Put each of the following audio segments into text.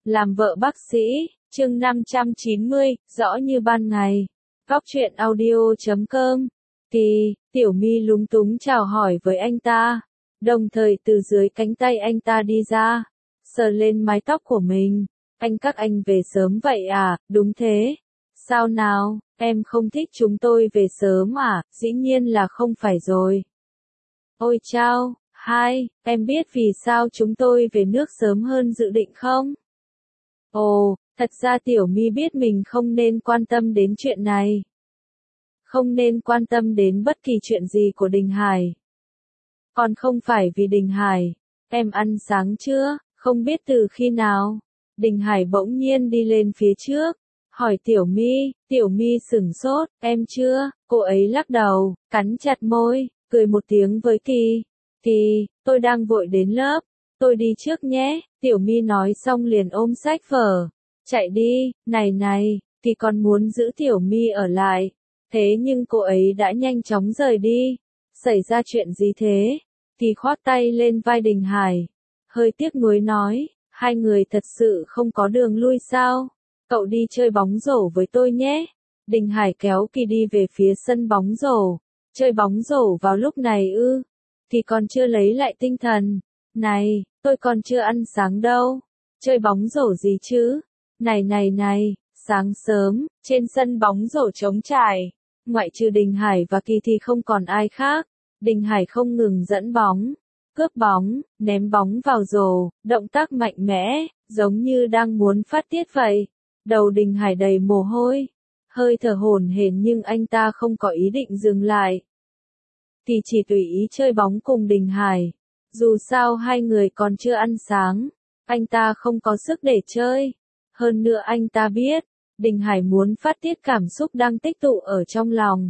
Làm vợ bác sĩ, chương 590, rõ như ban ngày. Góc truyện audio.com. Tiểu My lúng túng chào hỏi với anh ta, đồng thời từ dưới cánh tay anh ta đi ra, sờ lên mái tóc của mình. Các anh về sớm vậy à? Đúng thế. Sao nào, em không thích chúng tôi về sớm à? Dĩ nhiên là không phải rồi. Ôi chao, em biết vì sao chúng tôi về nước sớm hơn dự định không? Ồ, thật ra Tiểu My biết mình không nên quan tâm đến chuyện này. Không nên quan tâm đến bất kỳ chuyện gì của Đình Hải. Còn không phải vì Đình Hải. Em ăn sáng chưa? Không biết từ khi nào. Đình Hải bỗng nhiên đi lên phía trước, hỏi Tiểu My sửng sốt, em chưa? Cô ấy lắc đầu, cắn chặt môi, cười một tiếng với tôi đang vội đến lớp, tôi đi trước nhé. Tiểu My nói xong liền ôm sách vở, chạy đi. Này, còn muốn giữ Tiểu My ở lại. Thế nhưng cô ấy đã nhanh chóng rời đi. Xảy ra chuyện gì thế? Khoác tay lên vai Đình Hải, hơi tiếc nuối nói, hai người thật sự không có đường lui sao? Cậu đi chơi bóng rổ với tôi nhé. Đình Hải kéo đi về phía sân bóng rổ. Chơi bóng rổ vào lúc này ư? Còn chưa lấy lại tinh thần. Này, tôi còn chưa ăn sáng đâu. Chơi bóng rổ gì chứ? Này, sáng sớm, trên sân bóng rổ trống trải, ngoại trừ Đình Hải và thì không còn ai khác. Đình Hải không ngừng dẫn bóng, cướp bóng, ném bóng vào rổ, động tác mạnh mẽ, giống như đang muốn phát tiết vậy. Đầu Đình Hải đầy mồ hôi, hơi thở hổn hển nhưng anh ta không có ý định dừng lại. Chỉ tùy ý chơi bóng cùng Đình Hải. Dù sao hai người còn chưa ăn sáng, anh ta không có sức để chơi. Hơn nữa anh ta biết, Đình Hải muốn phát tiết cảm xúc đang tích tụ ở trong lòng.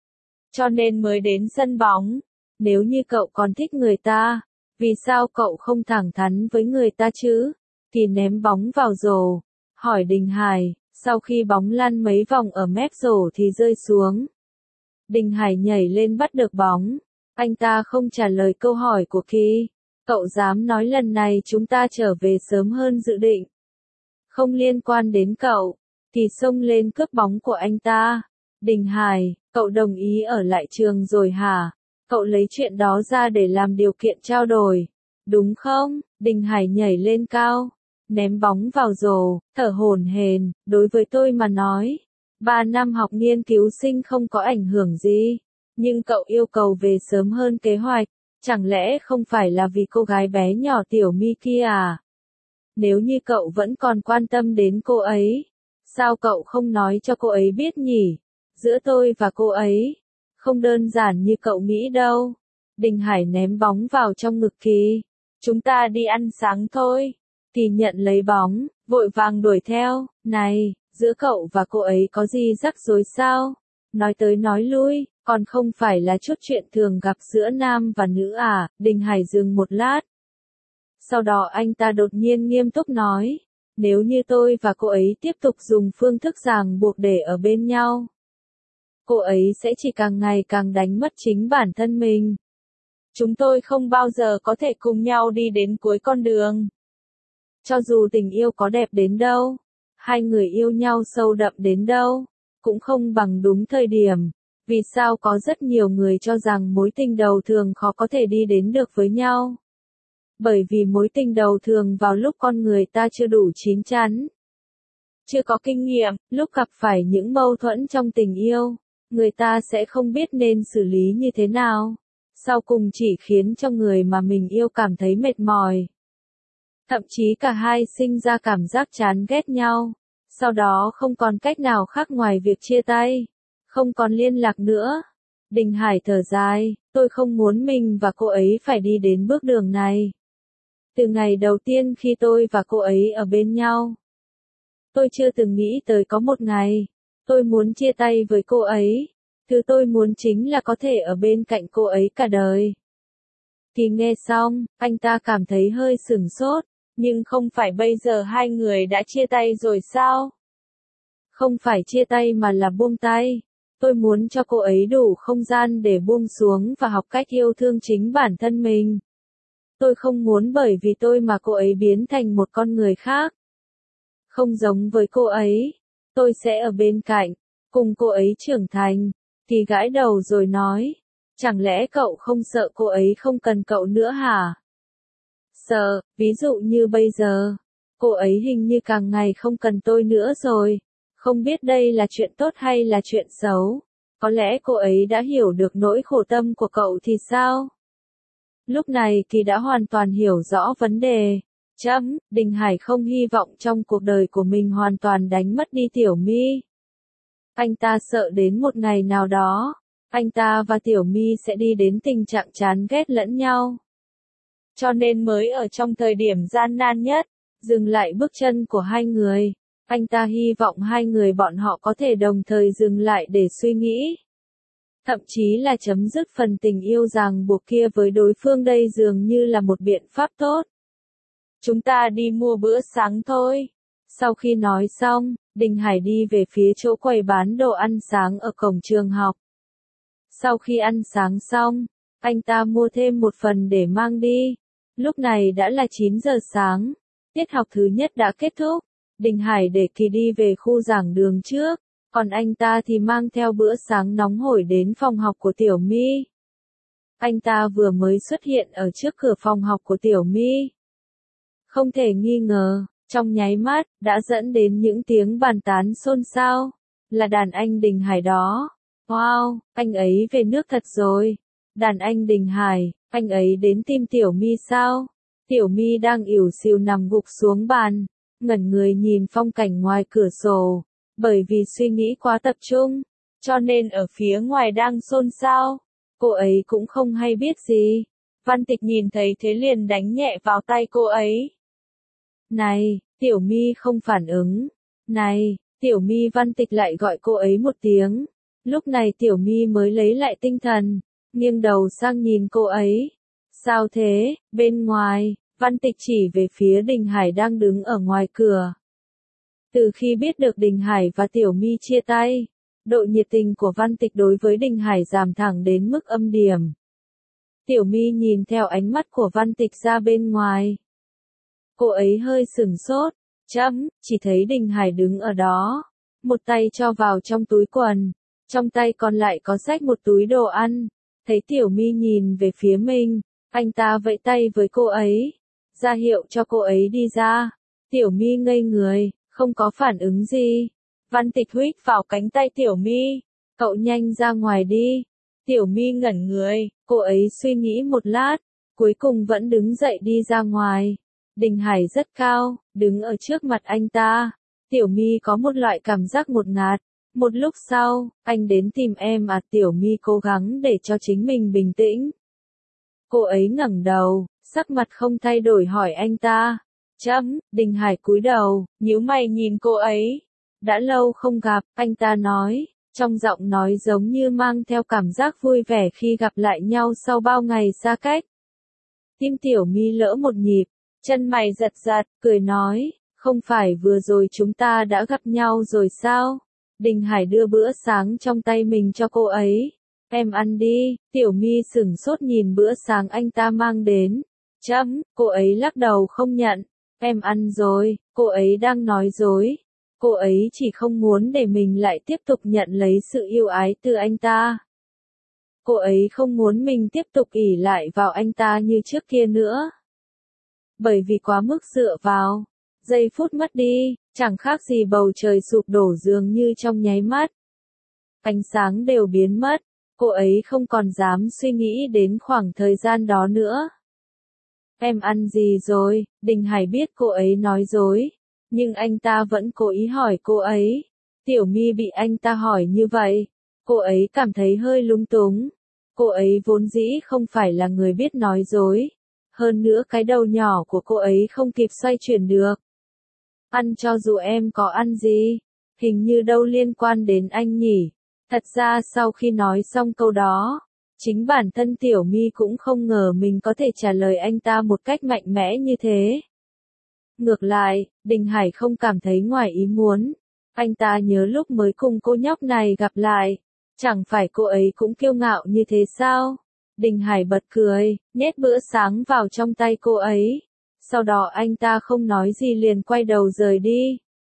Cho nên mới đến sân bóng. Nếu như cậu còn thích người ta, vì sao cậu không thẳng thắn với người ta chứ? Ném bóng vào rổ, hỏi Đình Hải, sau khi bóng lăn mấy vòng ở mép rổ thì rơi xuống. Đình Hải nhảy lên bắt được bóng. Anh ta không trả lời câu hỏi của cậu dám nói lần này chúng ta trở về sớm hơn dự định. Không liên quan đến cậu. Xông lên cướp bóng của anh ta. Đình Hải, cậu đồng ý ở lại trường rồi hả? Cậu lấy chuyện đó ra để làm điều kiện trao đổi, đúng không? Đình Hải nhảy lên cao, ném bóng vào rổ, thở hổn hển, đối với tôi mà nói, 3 năm học nghiên cứu sinh không có ảnh hưởng gì, nhưng cậu yêu cầu về sớm hơn kế hoạch, chẳng lẽ không phải là vì cô gái bé nhỏ Tiểu My kia à? Nếu như cậu vẫn còn quan tâm đến cô ấy, sao cậu không nói cho cô ấy biết nhỉ? Giữa tôi và cô ấy, không đơn giản như cậu nghĩ đâu. Đình Hải ném bóng vào trong ngực chúng ta đi ăn sáng thôi. Nhận lấy bóng, vội vàng đuổi theo. Này, giữa cậu và cô ấy có gì rắc rối sao? Nói tới nói lui, còn không phải là chút chuyện thường gặp giữa nam và nữ à? Đình Hải dừng một lát. Sau đó anh ta đột nhiên nghiêm túc nói, nếu như tôi và cô ấy tiếp tục dùng phương thức ràng buộc để ở bên nhau, cô ấy sẽ chỉ càng ngày càng đánh mất chính bản thân mình. Chúng tôi không bao giờ có thể cùng nhau đi đến cuối con đường. Cho dù tình yêu có đẹp đến đâu, hai người yêu nhau sâu đậm đến đâu, cũng không bằng đúng thời điểm. Vì sao có rất nhiều người cho rằng mối tình đầu thường khó có thể đi đến được với nhau? Bởi vì mối tình đầu thường vào lúc con người ta chưa đủ chín chắn, chưa có kinh nghiệm, lúc gặp phải những mâu thuẫn trong tình yêu, người ta sẽ không biết nên xử lý như thế nào. Sau cùng chỉ khiến cho người mà mình yêu cảm thấy mệt mỏi. Thậm chí cả hai sinh ra cảm giác chán ghét nhau. Sau đó không còn cách nào khác ngoài việc chia tay. Không còn liên lạc nữa. Đình Hải thở dài, tôi không muốn mình và cô ấy phải đi đến bước đường này. Từ ngày đầu tiên khi tôi và cô ấy ở bên nhau, tôi chưa từng nghĩ tới có một ngày tôi muốn chia tay với cô ấy. Thứ tôi muốn chính là có thể ở bên cạnh cô ấy cả đời. Nghe xong, anh ta cảm thấy hơi sửng sốt, nhưng không phải bây giờ hai người đã chia tay rồi sao? Không phải chia tay mà là buông tay. Tôi muốn cho cô ấy đủ không gian để buông xuống và học cách yêu thương chính bản thân mình. Tôi không muốn bởi vì tôi mà cô ấy biến thành một con người khác. không giống với cô ấy. Tôi sẽ ở bên cạnh, cùng cô ấy trưởng thành. Kỳ gãi đầu rồi nói, chẳng lẽ cậu không sợ cô ấy không cần cậu nữa hả? Sợ, ví dụ như bây giờ, cô ấy hình như càng ngày không cần tôi nữa rồi. Không biết đây là chuyện tốt hay là chuyện xấu. Có lẽ cô ấy đã hiểu được nỗi khổ tâm của cậu thì sao? Lúc này Kỳ đã hoàn toàn hiểu rõ vấn đề. Đình Hải không hy vọng trong cuộc đời của mình hoàn toàn đánh mất đi Tiểu My. Anh ta sợ đến một ngày nào đó, anh ta và Tiểu My sẽ đi đến tình trạng chán ghét lẫn nhau. Cho nên mới ở trong thời điểm gian nan nhất, dừng lại bước chân của hai người. Anh ta hy vọng hai người bọn họ có thể đồng thời dừng lại để suy nghĩ. Thậm chí là chấm dứt phần tình yêu ràng buộc kia với đối phương, đây dường như là một biện pháp tốt. Chúng ta đi mua bữa sáng thôi. Sau khi nói xong, Đình Hải đi về phía chỗ quầy bán đồ ăn sáng ở cổng trường học. Sau khi ăn sáng xong, anh ta mua thêm một phần để mang đi. Lúc này đã là 9 giờ sáng. Tiết học thứ nhất đã kết thúc. Đình Hải để Kỳ đi về khu giảng đường trước, còn anh ta thì mang theo bữa sáng nóng hổi đến phòng học của Tiểu My. Anh ta vừa mới xuất hiện ở trước cửa phòng học của Tiểu My. Không thể nghi ngờ, trong nháy mắt, đã dẫn đến những tiếng bàn tán xôn xao. Là đàn anh Đình Hải đó. Wow, anh ấy về nước thật rồi. Đàn anh Đình Hải, anh ấy đến tìm Tiểu My sao? Tiểu My đang ỉu xìu nằm gục xuống bàn, ngẩn người nhìn phong cảnh ngoài cửa sổ. Bởi vì suy nghĩ quá tập trung, cho nên ở phía ngoài đang xôn xao. Cô ấy cũng không hay biết gì. Văn Tịch nhìn thấy thế liền đánh nhẹ vào tay cô ấy. Này, Tiểu My không phản ứng. Này, Tiểu My, Văn Tịch lại gọi cô ấy một tiếng. Lúc này Tiểu My mới lấy lại tinh thần, nghiêng đầu sang nhìn cô ấy. Sao thế? Bên ngoài, Văn Tịch chỉ về phía Đình Hải đang đứng ở ngoài cửa. Từ khi biết được Đình Hải và Tiểu My chia tay, độ nhiệt tình của Văn Tịch đối với Đình Hải giảm thẳng đến mức âm điểm. Tiểu My nhìn theo ánh mắt của Văn Tịch ra bên ngoài. Cô ấy hơi sửng sốt, chỉ thấy Đình Hải đứng ở đó, một tay cho vào trong túi quần, trong tay còn lại có xách một túi đồ ăn. Thấy Tiểu My nhìn về phía mình, anh ta vẫy tay với cô ấy, ra hiệu cho cô ấy đi ra. Tiểu My ngây người, không có phản ứng gì. Văn Tịch huých vào cánh tay Tiểu My, cậu nhanh ra ngoài đi. Tiểu My ngẩn người, cô ấy suy nghĩ một lát, cuối cùng vẫn đứng dậy đi ra ngoài. Đình Hải rất cao, đứng ở trước mặt anh ta. Tiểu My có một loại cảm giác ngột ngạt. Một lúc sau, anh đến tìm em à? Tiểu My cố gắng để cho chính mình bình tĩnh. Cô ấy ngẩng đầu, sắc mặt không thay đổi hỏi anh ta. Đình Hải cúi đầu, nhíu mày nhìn cô ấy. Đã lâu không gặp, anh ta nói, trong giọng nói giống như mang theo cảm giác vui vẻ khi gặp lại nhau sau bao ngày xa cách. Tim Tiểu My lỡ một nhịp, chân mày giật giật, cười nói, không phải vừa rồi chúng ta đã gặp nhau rồi sao? Đình Hải đưa bữa sáng trong tay mình cho cô ấy. Em ăn đi. Tiểu My sửng sốt nhìn bữa sáng anh ta mang đến. Cô ấy lắc đầu không nhận. Em ăn rồi. Cô ấy đang nói dối. Cô ấy chỉ không muốn để mình lại tiếp tục nhận lấy sự yêu ái từ anh ta. Cô ấy không muốn mình tiếp tục ỷ lại vào anh ta như trước kia nữa. Bởi vì quá mức dựa vào, giây phút mất đi, chẳng khác gì bầu trời sụp đổ dường như trong nháy mắt. Ánh sáng đều biến mất, cô ấy không còn dám suy nghĩ đến khoảng thời gian đó nữa. Em ăn gì rồi? Đình Hải biết cô ấy nói dối, nhưng anh ta vẫn cố ý hỏi cô ấy. Tiểu My bị anh ta hỏi như vậy, cô ấy cảm thấy hơi lung túng. Cô ấy vốn dĩ không phải là người biết nói dối. Hơn nữa cái đầu nhỏ của cô ấy không kịp xoay chuyển được. Ăn cho dù em có ăn gì, hình như đâu liên quan đến anh nhỉ. Thật ra sau khi nói xong câu đó, chính bản thân Tiểu My cũng không ngờ mình có thể trả lời anh ta một cách mạnh mẽ như thế. Ngược lại, Đình Hải không cảm thấy ngoài ý muốn. Anh ta nhớ lúc mới cùng cô nhóc này gặp lại, chẳng phải cô ấy cũng kiêu ngạo như thế sao? Đình Hải bật cười, nhét bữa sáng vào trong tay cô ấy. Sau đó anh ta không nói gì liền quay đầu rời đi.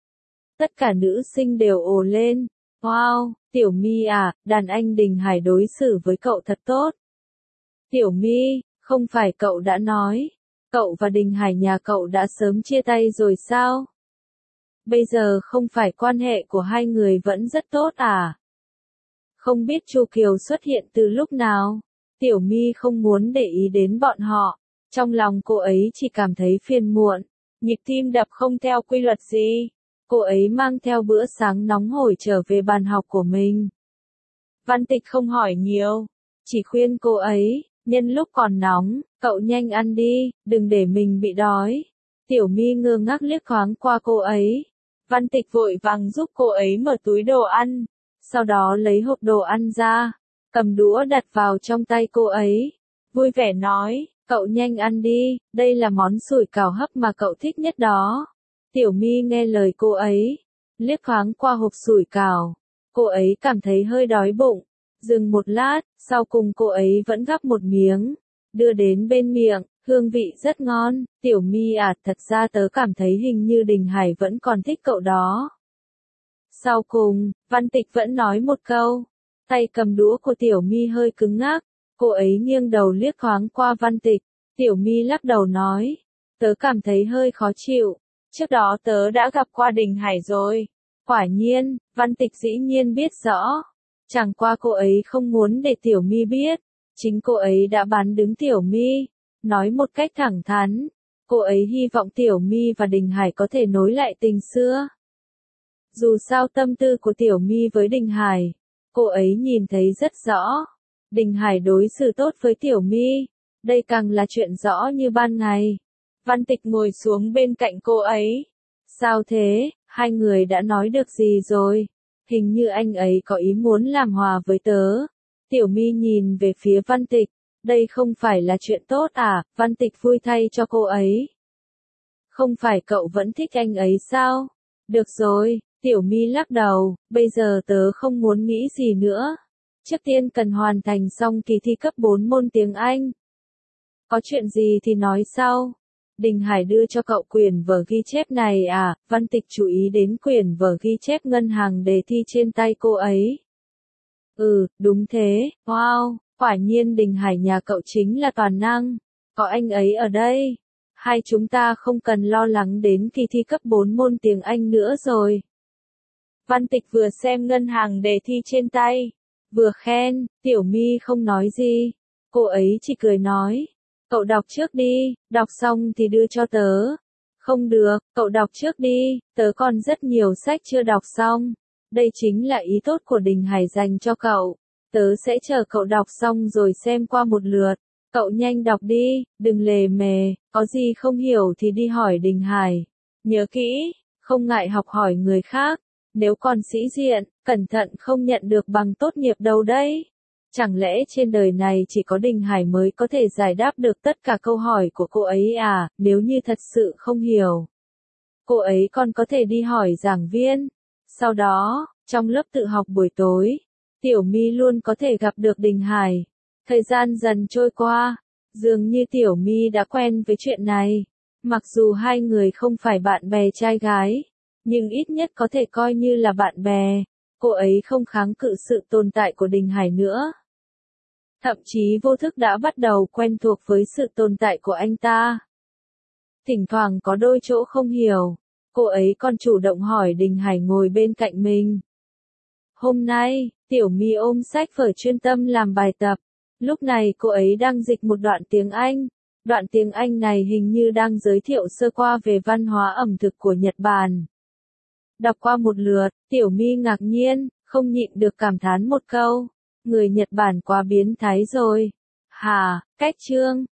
Tất cả nữ sinh đều ồ lên. Wow, Tiểu My à, đàn anh Đình Hải đối xử với cậu thật tốt. Tiểu My, không phải cậu đã nói, cậu và Đình Hải nhà cậu đã sớm chia tay rồi sao? Bây giờ không phải quan hệ của hai người vẫn rất tốt à? Không biết Chu Kiều xuất hiện từ lúc nào? Tiểu My không muốn để ý đến bọn họ, trong lòng cô ấy chỉ cảm thấy phiền muộn, nhịp tim đập không theo quy luật gì. Cô ấy mang theo bữa sáng nóng hổi trở về bàn học của mình. Văn Tịch không hỏi nhiều, chỉ khuyên cô ấy, nhân lúc còn nóng, cậu nhanh ăn đi, đừng để mình bị đói. Tiểu My ngơ ngác liếc thoáng qua cô ấy. Văn Tịch vội vàng giúp cô ấy mở túi đồ ăn, sau đó lấy hộp đồ ăn ra, cầm đũa đặt vào trong tay cô ấy, vui vẻ nói, cậu nhanh ăn đi, đây là món sủi cảo hấp mà cậu thích nhất đó. Tiểu My nghe lời cô ấy, liếc thoáng qua hộp sủi cảo, cô ấy cảm thấy hơi đói bụng, dừng một lát, sau cùng cô ấy vẫn gắp một miếng, đưa đến bên miệng, hương vị rất ngon. Tiểu My à, thật ra tớ cảm thấy hình như Đình Hải vẫn còn thích cậu đó. Sau cùng, Văn Tịch vẫn nói một câu, tay cầm đũa của Tiểu My hơi cứng ngắc, cô ấy nghiêng đầu liếc thoáng qua Văn Tịch, Tiểu My lắc đầu nói, tớ cảm thấy hơi khó chịu, trước đó tớ đã gặp qua Đình Hải rồi. Quả nhiên, Văn Tịch dĩ nhiên biết rõ, chẳng qua cô ấy không muốn để Tiểu My biết, chính cô ấy đã bán đứng Tiểu My, nói một cách thẳng thắn, cô ấy hy vọng Tiểu My và Đình Hải có thể nối lại tình xưa. Dù sao tâm tư của Tiểu My với Đình Hải, cô ấy nhìn thấy rất rõ. Đình Hải đối xử tốt với Tiểu My, đây càng là chuyện rõ như ban ngày. Văn Tịch ngồi xuống bên cạnh cô ấy. Sao thế, hai người đã nói được gì rồi? Hình như anh ấy có ý muốn làm hòa với tớ. Tiểu My nhìn về phía Văn Tịch, đây không phải là chuyện tốt à? Văn Tịch vui thay cho cô ấy. Không phải cậu vẫn thích anh ấy sao? Được rồi. Tiểu My lắc đầu, bây giờ tớ không muốn nghĩ gì nữa. Trước tiên cần hoàn thành xong kỳ thi cấp 4 môn tiếng Anh. Có chuyện gì thì nói sau. Đình Hải đưa cho cậu quyển vở ghi chép này à? Văn Tịch chú ý đến quyển vở ghi chép ngân hàng đề thi trên tay cô ấy. Ừ, đúng thế, wow, quả nhiên Đình Hải nhà cậu chính là toàn năng. Có anh ấy ở đây, hai chúng ta không cần lo lắng đến kỳ thi cấp 4 môn tiếng Anh nữa rồi. Văn Tịch vừa xem ngân hàng đề thi trên tay, vừa khen. Tiểu My không nói gì, cô ấy chỉ cười nói, cậu đọc trước đi, đọc xong thì đưa cho tớ. Không được, cậu đọc trước đi, tớ còn rất nhiều sách chưa đọc xong. Đây chính là ý tốt của Đình Hải dành cho cậu. Tớ sẽ chờ cậu đọc xong rồi xem qua một lượt. Cậu nhanh đọc đi, đừng lề mề, có gì không hiểu thì đi hỏi Đình Hải. Nhớ kỹ, không ngại học hỏi người khác. Nếu còn sĩ diện, cẩn thận không nhận được bằng tốt nghiệp đâu đấy. Chẳng lẽ trên đời này chỉ có Đình Hải mới có thể giải đáp được tất cả câu hỏi của cô ấy à? Nếu như thật sự không hiểu, cô ấy còn có thể đi hỏi giảng viên. Sau đó, trong lớp tự học buổi tối, Tiểu My luôn có thể gặp được Đình Hải. Thời gian dần trôi qua, dường như Tiểu My đã quen với chuyện này. Mặc dù hai người không phải bạn bè trai gái, nhưng ít nhất có thể coi như là bạn bè. Cô ấy không kháng cự sự tồn tại của Đình Hải nữa. Thậm chí vô thức đã bắt đầu quen thuộc với sự tồn tại của anh ta. Thỉnh thoảng có đôi chỗ không hiểu, cô ấy còn chủ động hỏi Đình Hải ngồi bên cạnh mình. Hôm nay, Tiểu My ôm sách vở chuyên tâm làm bài tập. Lúc này cô ấy đang dịch một đoạn tiếng Anh. Đoạn tiếng Anh này hình như đang giới thiệu sơ qua về văn hóa ẩm thực của Nhật Bản. Đọc qua một lượt, Tiểu My ngạc nhiên, không nhịn được cảm thán một câu. Người Nhật Bản quá biến thái rồi. Hả, cách chương.